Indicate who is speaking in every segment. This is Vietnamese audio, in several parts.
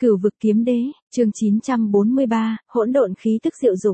Speaker 1: Cửu vực kiếm đế, chương 943, hỗn độn khí tức diệu dụng.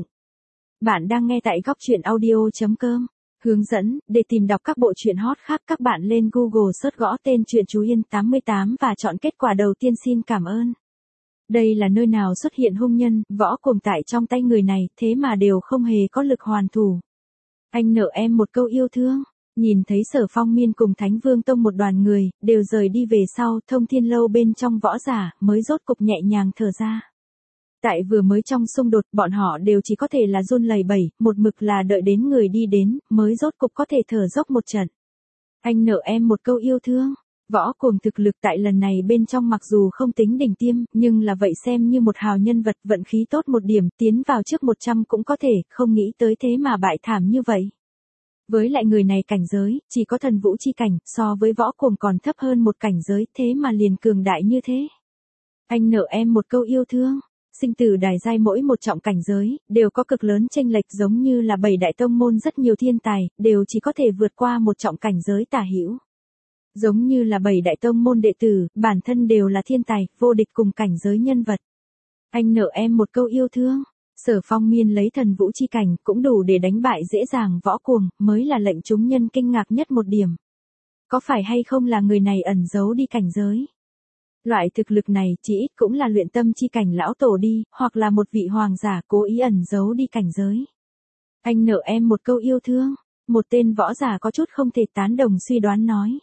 Speaker 1: Bạn đang nghe tại góc truyện audio.com. Hướng dẫn, để tìm đọc các bộ truyện hot khác các bạn lên Google search gõ tên truyện Chú Yên 88 và chọn kết quả đầu tiên. Xin cảm ơn. Đây là nơi nào xuất hiện hung nhân, võ cuồng tại trong tay người này, thế mà đều không hề có lực hoàn thủ. Anh nợ em một câu yêu thương. Nhìn thấy Sở Phong Miên cùng Thánh Vương Tông một đoàn người, đều rời đi về sau, Thông Thiên Lâu bên trong võ giả, mới rốt cục nhẹ nhàng thở ra. Tại vừa mới trong xung đột, bọn họ đều chỉ có thể là run lẩy bẩy, một mực là đợi đến người đi đến, mới rốt cục có thể thở dốc một trận. Anh nợ em một câu yêu thương. Võ cuồng thực lực tại lần này bên trong mặc dù không tính đỉnh tiêm, nhưng là vậy xem như một hào nhân vật, vận khí tốt một điểm, tiến vào trước 100 cũng có thể, không nghĩ tới thế mà bại thảm như vậy. Với lại người này cảnh giới, chỉ có thần vũ chi cảnh, so với võ cuồng còn thấp hơn một cảnh giới, thế mà liền cường đại như thế. Anh nợ em một câu yêu thương. Sinh tử đài giai mỗi một trọng cảnh giới, đều có cực lớn chênh lệch, giống như là 7 đại tông môn rất nhiều thiên tài, đều chỉ có thể vượt qua một trọng cảnh giới tả hữu. Giống như là 7 đại tông môn đệ tử, bản thân đều là thiên tài, vô địch cùng cảnh giới nhân vật. Anh nợ em một câu yêu thương. Sở Phong Miên lấy thần vũ chi cảnh cũng đủ để đánh bại dễ dàng võ cuồng, mới là lệnh chúng nhân kinh ngạc nhất một điểm. Có phải hay không là người này ẩn giấu đi cảnh giới? Loại thực lực này chỉ ít cũng là luyện tâm chi cảnh lão tổ đi, hoặc là một vị hoàng giả cố ý ẩn giấu đi cảnh giới. Anh nợ em một câu yêu thương. Một tên võ giả có chút không thể tán đồng suy đoán nói.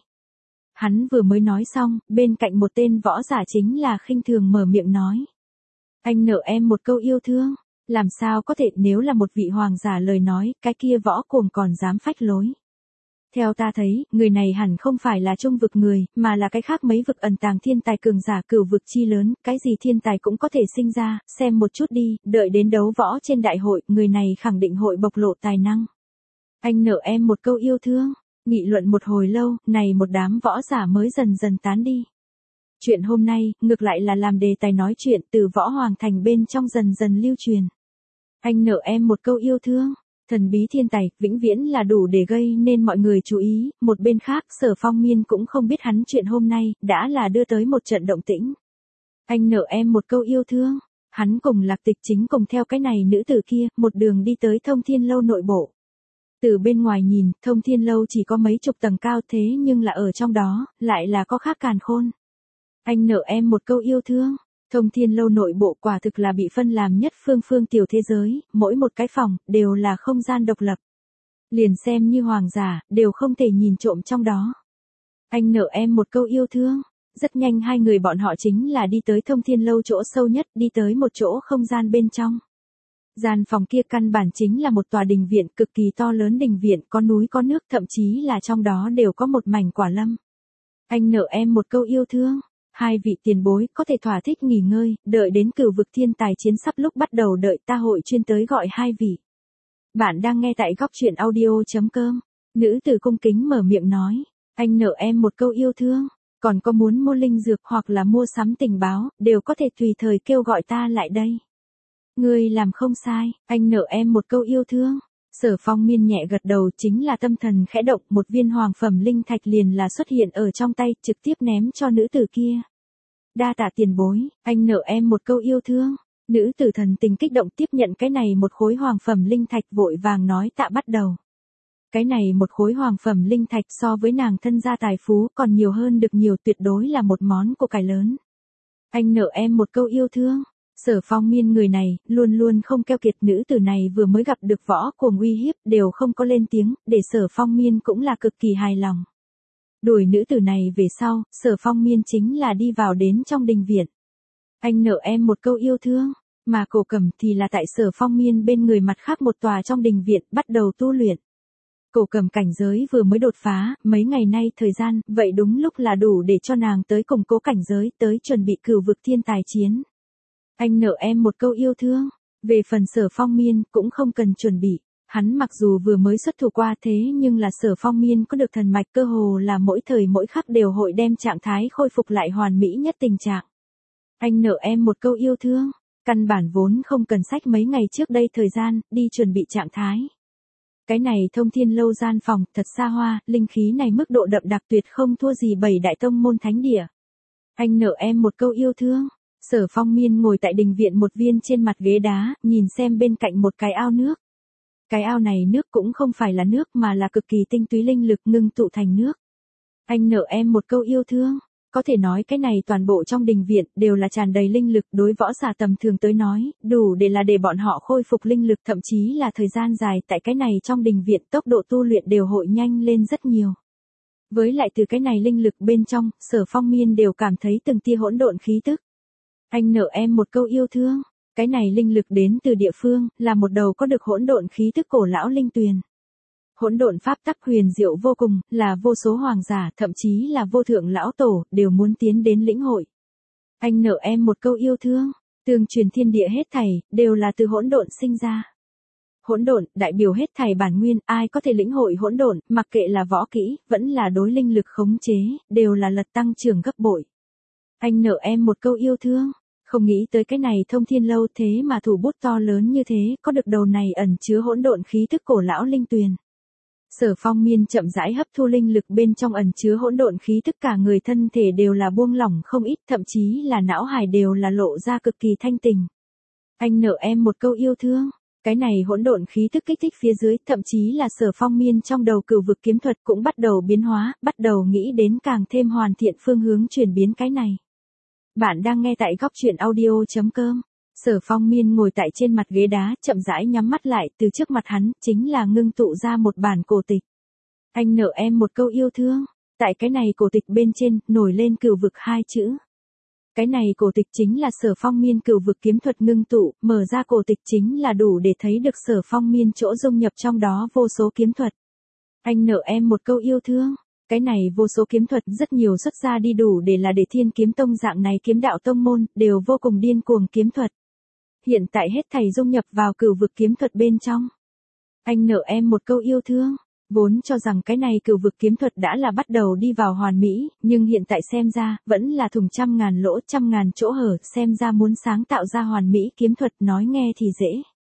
Speaker 1: Hắn vừa mới nói xong, bên cạnh một tên võ giả chính là khinh thường mở miệng nói. Anh nợ em một câu yêu thương. Làm sao có thể, nếu là một vị hoàng giả lời nói, cái kia võ cuồng còn dám phách lối. Theo ta thấy, người này hẳn không phải là trung vực người, mà là cái khác mấy vực ẩn tàng thiên tài cường giả cửu vực chi lớn, cái gì thiên tài cũng có thể sinh ra, xem một chút đi, đợi đến đấu võ trên đại hội, người này khẳng định hội bộc lộ tài năng. Anh nợ em một câu yêu thương. Nghị luận một hồi lâu, này một đám võ giả mới dần dần tán đi. Chuyện hôm nay, ngược lại là làm đề tài nói chuyện từ võ hoàng thành bên trong dần dần lưu truyền. Anh nợ em một câu yêu thương. Thần bí thiên tài, vĩnh viễn là đủ để gây nên mọi người chú ý. Một bên khác, Sở Phong Miên cũng không biết hắn chuyện hôm nay, đã là đưa tới một trận động tĩnh. Anh nợ em một câu yêu thương. Hắn cùng Lạc Tịch chính cùng theo cái này nữ tử kia, một đường đi tới Thông Thiên Lâu nội bộ. Từ bên ngoài nhìn, Thông Thiên Lâu chỉ có mấy chục tầng cao thế nhưng là ở trong đó, lại là có khác càn khôn. Anh nợ em một câu yêu thương. Thông Thiên Lâu nội bộ quả thực là bị phân làm nhất phương tiểu thế giới, mỗi một cái phòng, đều là không gian độc lập. Liền xem như hoàng giả, đều không thể nhìn trộm trong đó. Anh nợ em một câu yêu thương. Rất nhanh hai người bọn họ chính là đi tới Thông Thiên Lâu chỗ sâu nhất, đi tới một chỗ không gian bên trong. Gian phòng kia căn bản chính là một tòa đình viện, cực kỳ to lớn đình viện, có núi có nước, thậm chí là trong đó đều có một mảnh quả lâm. Anh nợ em một câu yêu thương. Hai vị tiền bối có thể thỏa thích nghỉ ngơi, đợi đến cửu vực thiên tài chiến sắp lúc bắt đầu đợi ta hội chuyên tới gọi hai vị. Bạn đang nghe tại góc truyện audio.com. Nữ tử cung kính mở miệng nói. Anh nợ em một câu yêu thương. Còn có muốn mua linh dược hoặc là mua sắm tình báo, đều có thể tùy thời kêu gọi ta lại đây. Ngươi làm không sai, anh nợ em một câu yêu thương. Sở Phong Miên nhẹ gật đầu, chính là tâm thần khẽ động, một viên hoàng phẩm linh thạch liền là xuất hiện ở trong tay, trực tiếp ném cho nữ tử kia. Đa tạ tiền bối, anh nợ em một câu yêu thương. Nữ tử thần tình kích động tiếp nhận cái này một khối hoàng phẩm linh thạch, vội vàng nói tạ bắt đầu. Cái này một khối hoàng phẩm linh thạch so với nàng thân gia tài phú còn nhiều hơn được nhiều, tuyệt đối là một món của cải lớn. Anh nợ em một câu yêu thương. Sở Phong Miên người này, luôn luôn không keo kiệt, nữ tử này vừa mới gặp được võ cuồng uy hiếp, đều không có lên tiếng, để Sở Phong Miên cũng là cực kỳ hài lòng. Đuổi nữ tử này về sau, Sở Phong Miên chính là đi vào đến trong đình viện. Anh nợ em một câu yêu thương, mà Cổ Cầm thì là tại Sở Phong Miên bên người mặt khác một tòa trong đình viện, bắt đầu tu luyện. Cổ Cầm cảnh giới vừa mới đột phá, mấy ngày nay thời gian, vậy đúng lúc là đủ để cho nàng tới củng cố cảnh giới, tới chuẩn bị cửu vực thiên tài chiến. Anh nợ em một câu yêu thương. Về phần Sở Phong Miên cũng không cần chuẩn bị. Hắn mặc dù vừa mới xuất thủ qua thế nhưng là Sở Phong Miên có được thần mạch, cơ hồ là mỗi thời mỗi khắc đều hội đem trạng thái khôi phục lại hoàn mỹ nhất tình trạng. Anh nợ em một câu yêu thương. Căn bản vốn không cần sách mấy ngày trước đây thời gian, đi chuẩn bị trạng thái. Cái này Thông Thiên Lâu gian phòng, thật xa hoa, linh khí này mức độ đậm đặc tuyệt không thua gì 7 đại tông môn thánh địa. Anh nợ em một câu yêu thương. Sở Phong Miên ngồi tại đình viện một viên trên mặt ghế đá, nhìn xem bên cạnh một cái ao nước. Cái ao này nước cũng không phải là nước mà là cực kỳ tinh túy linh lực ngưng tụ thành nước. Anh nợ em một câu yêu thương. Có thể nói cái này toàn bộ trong đình viện đều là tràn đầy linh lực, đối võ giả tầm thường tới nói, đủ để bọn họ khôi phục linh lực, thậm chí là thời gian dài tại cái này trong đình viện tốc độ tu luyện đều hội nhanh lên rất nhiều. Với lại từ cái này linh lực bên trong, Sở Phong Miên đều cảm thấy từng tia hỗn độn khí tức. Anh nợ em một câu yêu thương. Cái này linh lực đến từ địa phương, là một đầu có được hỗn độn khí tức cổ lão linh tuyền. Hỗn độn pháp tắc huyền diệu vô cùng, là vô số hoàng giả, thậm chí là vô thượng lão tổ, đều muốn tiến đến lĩnh hội. Anh nợ em một câu yêu thương. Tương truyền thiên địa hết thảy, đều là từ hỗn độn sinh ra. Hỗn độn, đại biểu hết thảy bản nguyên, ai có thể lĩnh hội hỗn độn, mặc kệ là võ kỹ, vẫn là đối linh lực khống chế, đều là lật tăng trưởng gấp bội. Anh nợ em một câu yêu thương. Không nghĩ tới cái này Thông Thiên Lâu thế mà thủ bút to lớn như thế, có được đầu này ẩn chứa hỗn độn khí tức cổ lão linh tuyền. Sở Phong Miên chậm rãi hấp thu linh lực bên trong ẩn chứa hỗn độn khí tức, cả người thân thể đều là buông lỏng không ít, thậm chí là não hải đều là lộ ra cực kỳ thanh tình. Anh nợ em một câu yêu thương. Cái này hỗn độn khí tức kích thích phía dưới, thậm chí là Sở Phong Miên trong đầu cửu vực kiếm thuật cũng bắt đầu biến hóa, bắt đầu nghĩ đến càng thêm hoàn thiện phương hướng chuyển biến cái này. Bạn đang nghe tại góc truyện audio.com. Sở Phong Miên ngồi tại trên mặt ghế đá, chậm rãi nhắm mắt lại, từ trước mặt hắn, chính là ngưng tụ ra một bản cổ tịch. Anh nợ em một câu yêu thương. Tại cái này cổ tịch bên trên, nổi lên cửu vực hai chữ. Cái này cổ tịch chính là Sở Phong Miên cửu vực kiếm thuật ngưng tụ, mở ra cổ tịch chính là đủ để thấy được Sở Phong Miên chỗ dung nhập trong đó vô số kiếm thuật. Anh nợ em một câu yêu thương. Cái này vô số kiếm thuật rất nhiều xuất ra đi đủ để Thiên Kiếm Tông dạng này kiếm đạo tông môn, đều vô cùng điên cuồng kiếm thuật. Hiện tại hết thảy dung nhập vào cửu vực kiếm thuật bên trong. Anh nợ em một câu yêu thương. Vốn cho rằng cái này cửu vực kiếm thuật đã là bắt đầu đi vào hoàn mỹ, nhưng hiện tại xem ra, vẫn là thùng trăm ngàn lỗ, trăm ngàn chỗ hở, xem ra muốn sáng tạo ra hoàn mỹ kiếm thuật, nói nghe thì dễ.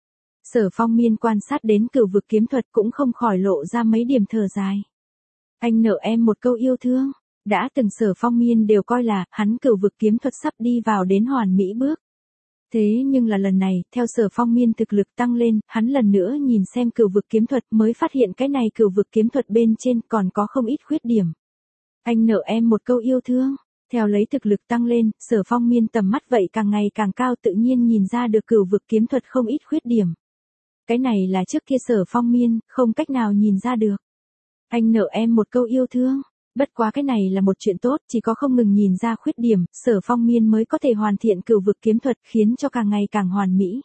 Speaker 1: Sở Phong Miên quan sát đến cửu vực kiếm thuật cũng không khỏi lộ ra mấy điểm thở dài. Anh nợ em một câu yêu thương. Đã từng Sở Phong Miên đều coi là, hắn cửu vực kiếm thuật sắp đi vào đến hoàn mỹ bước. Thế nhưng là lần này, theo Sở Phong Miên thực lực tăng lên, hắn lần nữa nhìn xem cửu vực kiếm thuật mới phát hiện cái này cửu vực kiếm thuật bên trên còn có không ít khuyết điểm. Anh nợ em một câu yêu thương. Theo lấy thực lực tăng lên, Sở Phong Miên tầm mắt vậy càng ngày càng cao, tự nhiên nhìn ra được cửu vực kiếm thuật không ít khuyết điểm. Cái này là trước kia Sở Phong Miên, không cách nào nhìn ra được. Anh nợ em một câu yêu thương. Bất quá cái này là một chuyện tốt, chỉ có không ngừng nhìn ra khuyết điểm, Sở Phong Miên mới có thể hoàn thiện cửu vực kiếm thuật, khiến cho càng ngày càng hoàn mỹ.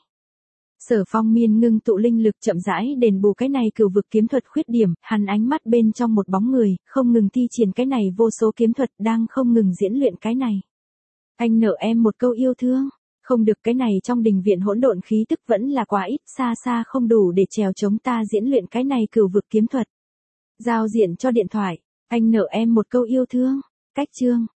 Speaker 1: Sở Phong Miên ngưng tụ linh lực chậm rãi đền bù cái này cửu vực kiếm thuật khuyết điểm, hắn ánh mắt bên trong một bóng người, không ngừng thi triển cái này vô số kiếm thuật, đang không ngừng diễn luyện cái này. Anh nợ em một câu yêu thương. Không được, cái này trong đình viện hỗn độn khí tức vẫn là quá ít, xa xa không đủ để trèo chống ta diễn luyện cái này cửu vực kiếm thuật. Giao diện cho điện thoại. Anh nợ em một câu yêu thương. Cách chương.